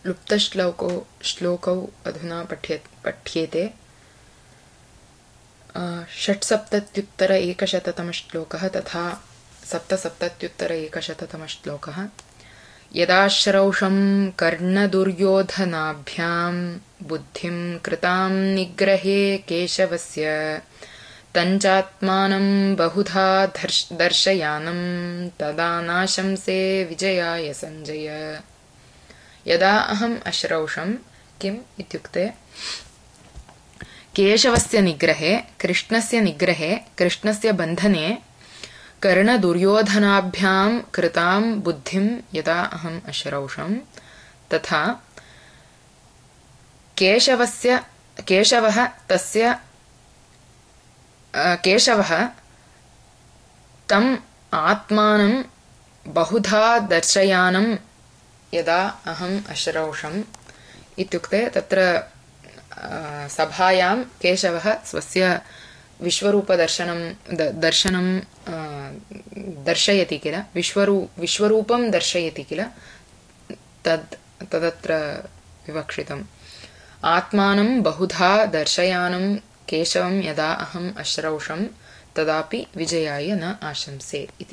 श्लोकौ अधुना पठ्येते। 670 श्लोकः तथा 770 श्लोकः। यदाश्रौषं कर्णदुर्योधनाभ्यां बुद्धिं कृतां निग्रहे केशवस्य तञ्चात्मानं बहुधा दर्शयानं तदा नाशंसे विजयाय संजय। यदा अहम् अश्रौषं किम् इत्युक्ते केशवस्य निग्रहे कृष्णस्य बन्धने कर्णदुर्योधनाभ्यां कृतां बुद्धिं यदा अहम् अश्रौषं तथा केशवः तम् आत्मानं बहुधा दर्शयानं यदा अहम् अश्रौषम् इत्युक्ते तत्र सभायां केशवः स्वस्य विश्वरूपदर्शनं दर्शयति किल, विश्वरूपं दर्शयति किल, तदत्र विवक्षितम्। आत्मानं बहुधा दर्शयानं केशवं यदा अहम् अश्रौषं तदापि विजयाय न आशंसे इति।